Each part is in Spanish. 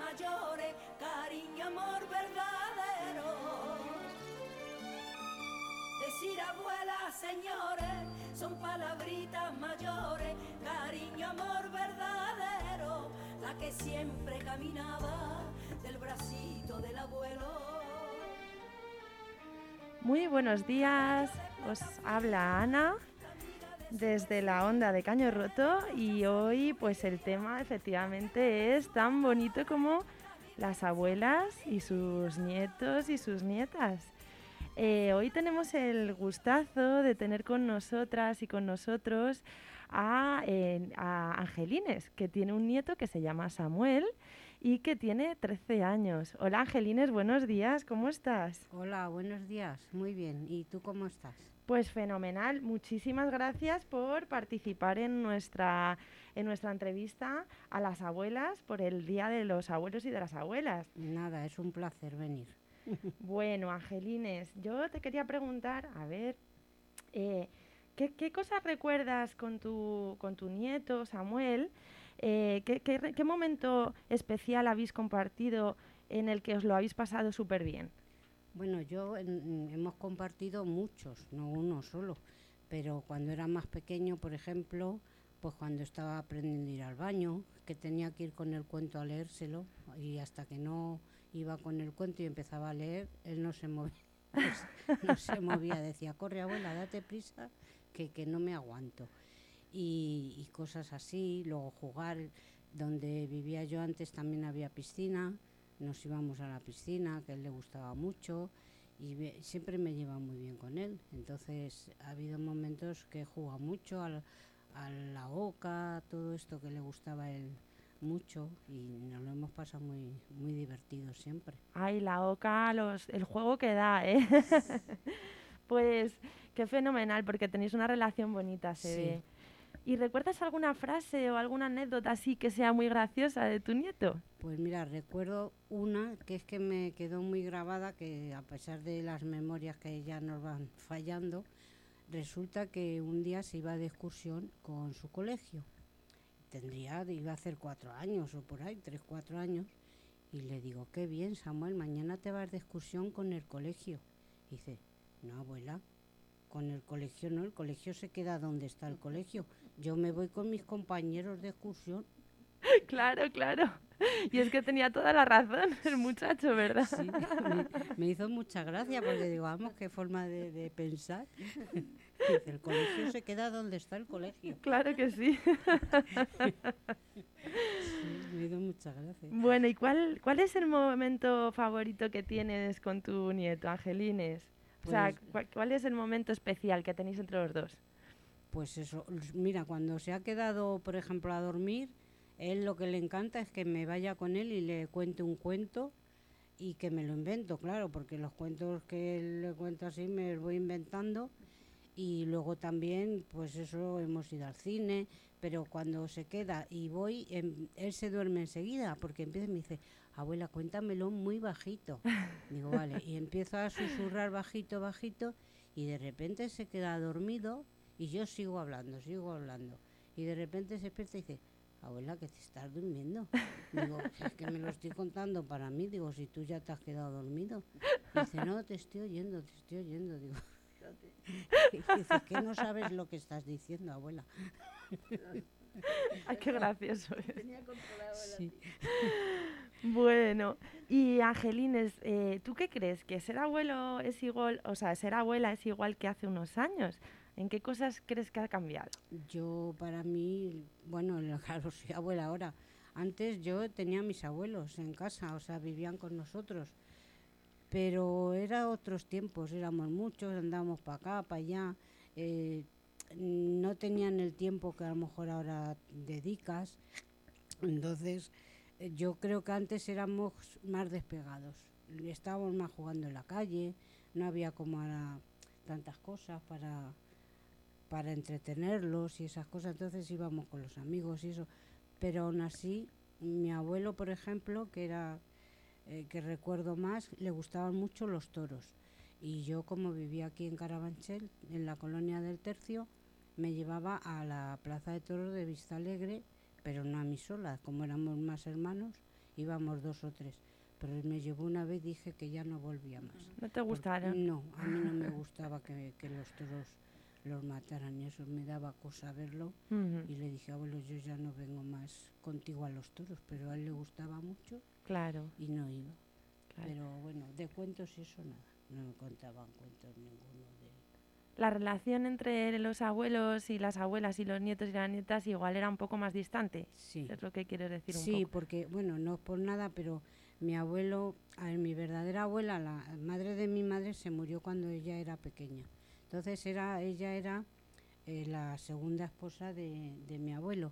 mayores, cariño, amor verdadero. Decir abuela, señores, son palabritas mayores, cariño, amor verdadero, la que siempre caminaba del bracito del abuelo. Muy buenos días, os habla Ana desde la onda de Caño Roto y hoy pues el tema efectivamente es tan bonito como las abuelas y sus nietos y sus nietas. Hoy tenemos el gustazo de tener con nosotras y con nosotros a Angelines, que tiene un nieto que se llama Samuel y que tiene 13 años. Hola Angelines, buenos días, ¿cómo estás? Hola, buenos días, muy bien. ¿Y tú cómo estás? Pues fenomenal, muchísimas gracias por participar en nuestra entrevista a las abuelas por el Día de los Abuelos y de las Abuelas. Nada, es un placer venir. Bueno, Angelines, yo te quería preguntar, a ver, ¿qué cosas recuerdas con tu nieto Samuel? ¿Qué momento especial habéis compartido en el que os lo habéis pasado súper bien? Bueno, hemos compartido muchos, no uno solo, pero cuando era más pequeño, por ejemplo, pues cuando estaba aprendiendo a ir al baño, que tenía que ir con el cuento a leérselo, y hasta que no iba con el cuento y empezaba a leer, él no se movía, no se movía, decía, corre abuela, date prisa, que no me aguanto. Y cosas así, luego jugar, donde vivía yo antes también había piscina, nos íbamos a la piscina, que a él le gustaba mucho, y siempre me lleva muy bien con él. Entonces ha habido momentos que he jugado mucho a la oca, todo esto que le gustaba a él mucho, y nos lo hemos pasado muy, muy divertido siempre. Ay, la oca, el juego que da, ¿eh? Pues qué fenomenal, porque tenéis una relación bonita, se Sí. ve. ¿Y recuerdas alguna frase o alguna anécdota así que sea muy graciosa de tu nieto? Pues mira, recuerdo una que es que me quedó muy grabada, que a pesar de las memorias que ya nos van fallando, resulta que un día se iba de excursión con su colegio. Iba a hacer 4 años o por ahí, 3, 4 años. Y le digo, qué bien, Samuel, mañana te vas de excursión con el colegio. Y dice, no, abuela, con el colegio no, el colegio se queda donde está el colegio. Yo me voy con mis compañeros de excursión. Claro, claro. Y es que tenía toda la razón el muchacho, ¿verdad? Sí, me hizo mucha gracia porque digo, vamos, qué forma de pensar. Dice, el colegio se queda donde está el colegio. Claro que sí. Sí, me hizo mucha gracia. Bueno, ¿y cuál es el momento favorito que tienes con tu nieto, Angelines? O sea, Pues, ¿cuál es el momento especial que tenéis entre los dos? pues eso, mira, cuando se ha quedado, por ejemplo, a dormir, él lo que le encanta es que me vaya con él y le cuente un cuento y que me lo invento, claro, porque los cuentos que él le cuenta así me los voy inventando. Y luego también, pues eso, hemos ido al cine, pero cuando se queda y voy, él se duerme enseguida, porque empieza y me dice, abuela, cuéntamelo muy bajito. Digo, vale, y empiezo a susurrar bajito, bajito, y de repente se queda dormido y yo sigo hablando, sigo hablando. Y de repente se despierta y dice, abuela, que te estás durmiendo. Digo, es que me lo estoy contando para mí, digo, si tú ya te has quedado dormido. Y dice, no, te estoy oyendo, te estoy oyendo, digo. Y dice, que no sabes lo que estás diciendo, abuela. Ay, qué gracioso. Tenía controlado Sí. Bueno, y Angelines, ¿tú qué crees? ¿Que ser abuelo es igual, o sea, ser abuela es igual que hace unos años? ¿En qué cosas crees que ha cambiado? Yo, para mí, bueno, claro, soy abuela ahora. Antes yo tenía a mis abuelos en casa, o sea, vivían con nosotros. Pero era otros tiempos, éramos muchos, andábamos para acá, para allá. eh, no tenían el tiempo que a lo mejor ahora dedicas. Entonces, yo creo que antes éramos más despegados. Estábamos más jugando en la calle, no había como ahora tantas cosas para entretenerlos y esas cosas. Entonces íbamos con los amigos y eso. Pero aún así, mi abuelo, por ejemplo, que recuerdo más, le gustaban mucho los toros. Y yo, como vivía aquí en Carabanchel, en la colonia del Tercio, me llevaba a la plaza de toros de Vista Alegre, pero no a mí sola, como éramos más hermanos, íbamos 2 o 3. Pero me llevó una vez, dije que ya no volvía más. ¿No te gustaron? No, a mí no me gustaba que los toros los mataran y eso me daba cosa verlo. Y le dije, abuelo, yo ya no vengo más contigo a los toros, pero a él le gustaba mucho Claro. y no iba. Claro. Pero bueno, de cuentos y eso nada, no me contaban cuentos ninguno de... La relación entre los abuelos y las abuelas y los nietos y las nietas igual era un poco más distante. Sí. Es lo que quiero decir un Sí, poco. porque, bueno, no es por nada, pero mi abuelo, a ver, mi verdadera abuela, la madre de mi madre, se murió cuando ella era pequeña. Entonces ella era la segunda esposa de mi abuelo.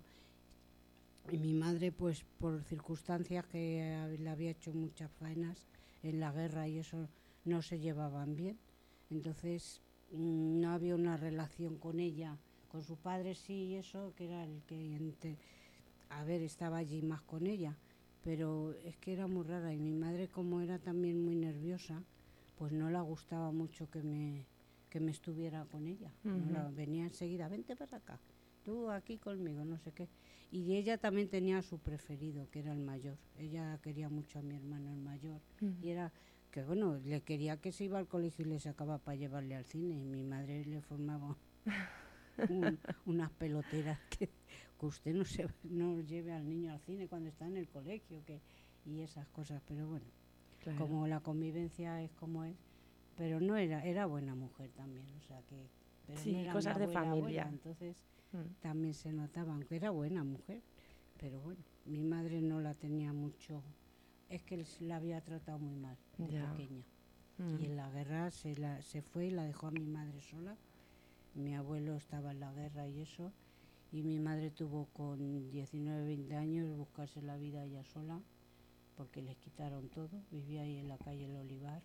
Y mi madre, pues por circunstancias que le había hecho muchas faenas en la guerra y eso, no se llevaban bien. Entonces no había una relación con ella, con su padre sí, y eso, que era el que... estaba allí más con ella, pero es que era muy rara y mi madre, como era también muy nerviosa, pues no le gustaba mucho que me estuviera con ella. Venía enseguida, vente para acá, tú aquí conmigo, no sé qué. Y ella también tenía su preferido, que era el mayor. Ella quería mucho a mi hermano el mayor y era que, bueno, le quería que se iba al colegio y le sacaba para llevarle al cine y mi madre le formaba unas peloteras que usted no lleve al niño al cine cuando está en el colegio y esas cosas, pero bueno, Claro. como la convivencia es como es, pero no era buena mujer también, o sea que pero Sí, no era cosas mi de abuela, familia. entonces también se notaba, aunque era buena mujer, pero bueno, mi madre no la tenía mucho, es que la había tratado muy mal de Ya. pequeña y en la guerra se fue y la dejó a mi madre sola. Mi abuelo estaba en la guerra y eso, y mi madre tuvo con 19, 20 años buscarse la vida ella sola, porque les quitaron todo, vivía ahí en la calle El Olivar,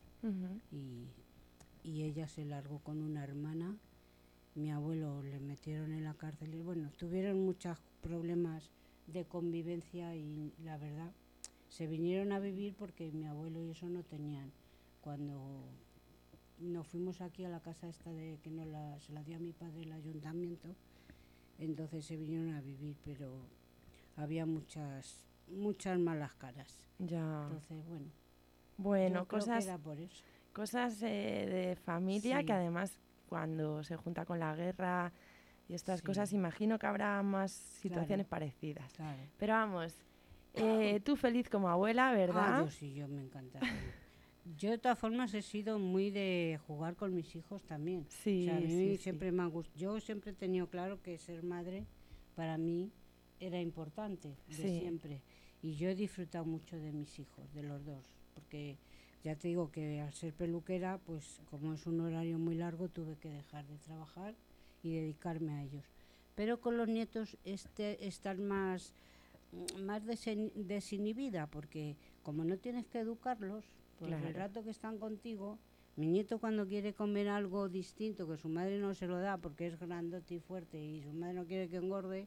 y ella se largó con una hermana, mi abuelo le metieron en la cárcel, y bueno, tuvieron muchos problemas de convivencia y la verdad, se vinieron a vivir porque mi abuelo y eso no tenían, cuando... Nos fuimos aquí a la casa esta que se la dio a mi padre el ayuntamiento, entonces se vinieron a vivir, pero había muchas malas caras. Ya. Entonces, Bueno, yo creo cosas, que era por eso. cosas de familia Sí. que además cuando se junta con la guerra y estas Sí. cosas, imagino que habrá más situaciones parecidas. Claro. Pero vamos, tú feliz como abuela, ¿verdad? Yo me encanta. Yo de todas formas he sido muy de jugar con mis hijos también. Sí, o sea, a mí sí, siempre me ha gustado. Yo siempre he tenido claro que ser madre para mí era importante, de siempre. Y yo he disfrutado mucho de mis hijos, de los dos, porque ya te digo que al ser peluquera, pues como es un horario muy largo, tuve que dejar de trabajar y dedicarme a ellos. Pero con los nietos estar más desinhibida, porque como no tienes que educarlos, pues Claro. el rato que están contigo, mi nieto cuando quiere comer algo distinto que su madre no se lo da porque es grandote y fuerte y su madre no quiere que engorde,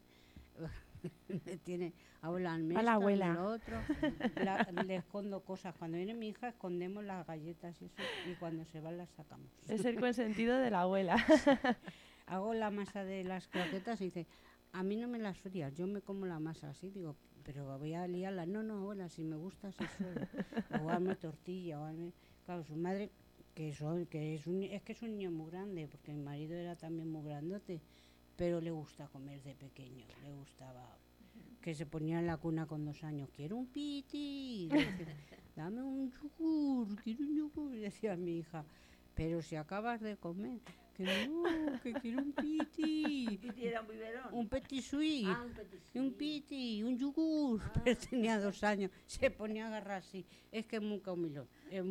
me tiene, abuela, me A la abuela. lo otro, le escondo cosas. Cuando viene mi hija escondemos las galletas y eso, y cuando se van las sacamos. Es el consentido de la abuela. Hago la masa de las croquetas y dice, a mí no me las frías, yo me como la masa así, digo, pero voy a liarla. No, abuela, si me gusta así solo. O hazme tortilla, claro, su madre, que es un niño muy grande, porque mi marido era también muy grandote, pero le gusta comer de pequeño, le gustaba, que se ponía en la cuna con 2 años, quiero un piti, dame un yogur, quiero un yogur, decía mi hija, pero si acabas de comer, que no, que quiero un piti. ¿Piti era un biberón? Un petit suisse, Un petit suisse. un piti, un yogur. Pero tenía 2 años, se ponía a agarrar así. Es que es muy comilón,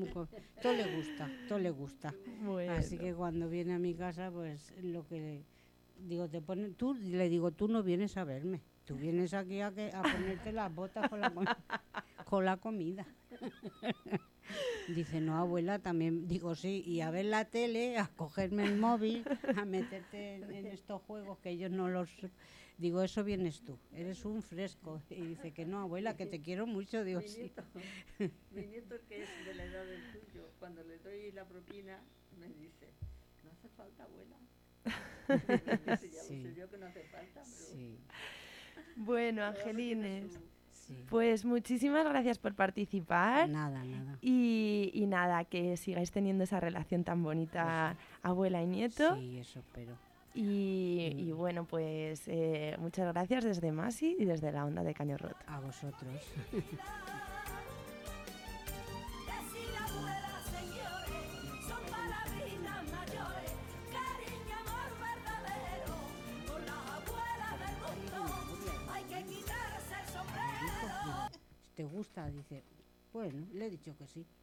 todo le gusta. Bueno. Así que cuando viene a mi casa, pues lo que digo, le digo, tú no vienes a verme, tú vienes aquí a ponerte las botas con la comida. Dice, no, abuela, también digo sí, y a ver la tele, a cogerme el móvil, a meterte en estos juegos que ellos no los... Digo, eso vienes tú, eres un fresco. Y dice que no, abuela, que te quiero mucho. Digo, sí. Mi nieto, que es de la edad del tuyo, cuando le doy la propina, me dice, no hace falta, abuela. Ya lo sé yo que no hace falta, pero... Sí. Bueno, cada uno tiene Angelines. Sí. Pues muchísimas gracias por participar. Nada, nada. Y nada, que sigáis teniendo esa relación tan bonita, abuela y nieto. Sí, eso espero. Y bueno, pues muchas gracias desde Masi y desde la Onda de Caño Roto. A vosotros. ¿Te gusta? Dice, bueno, le he dicho que sí.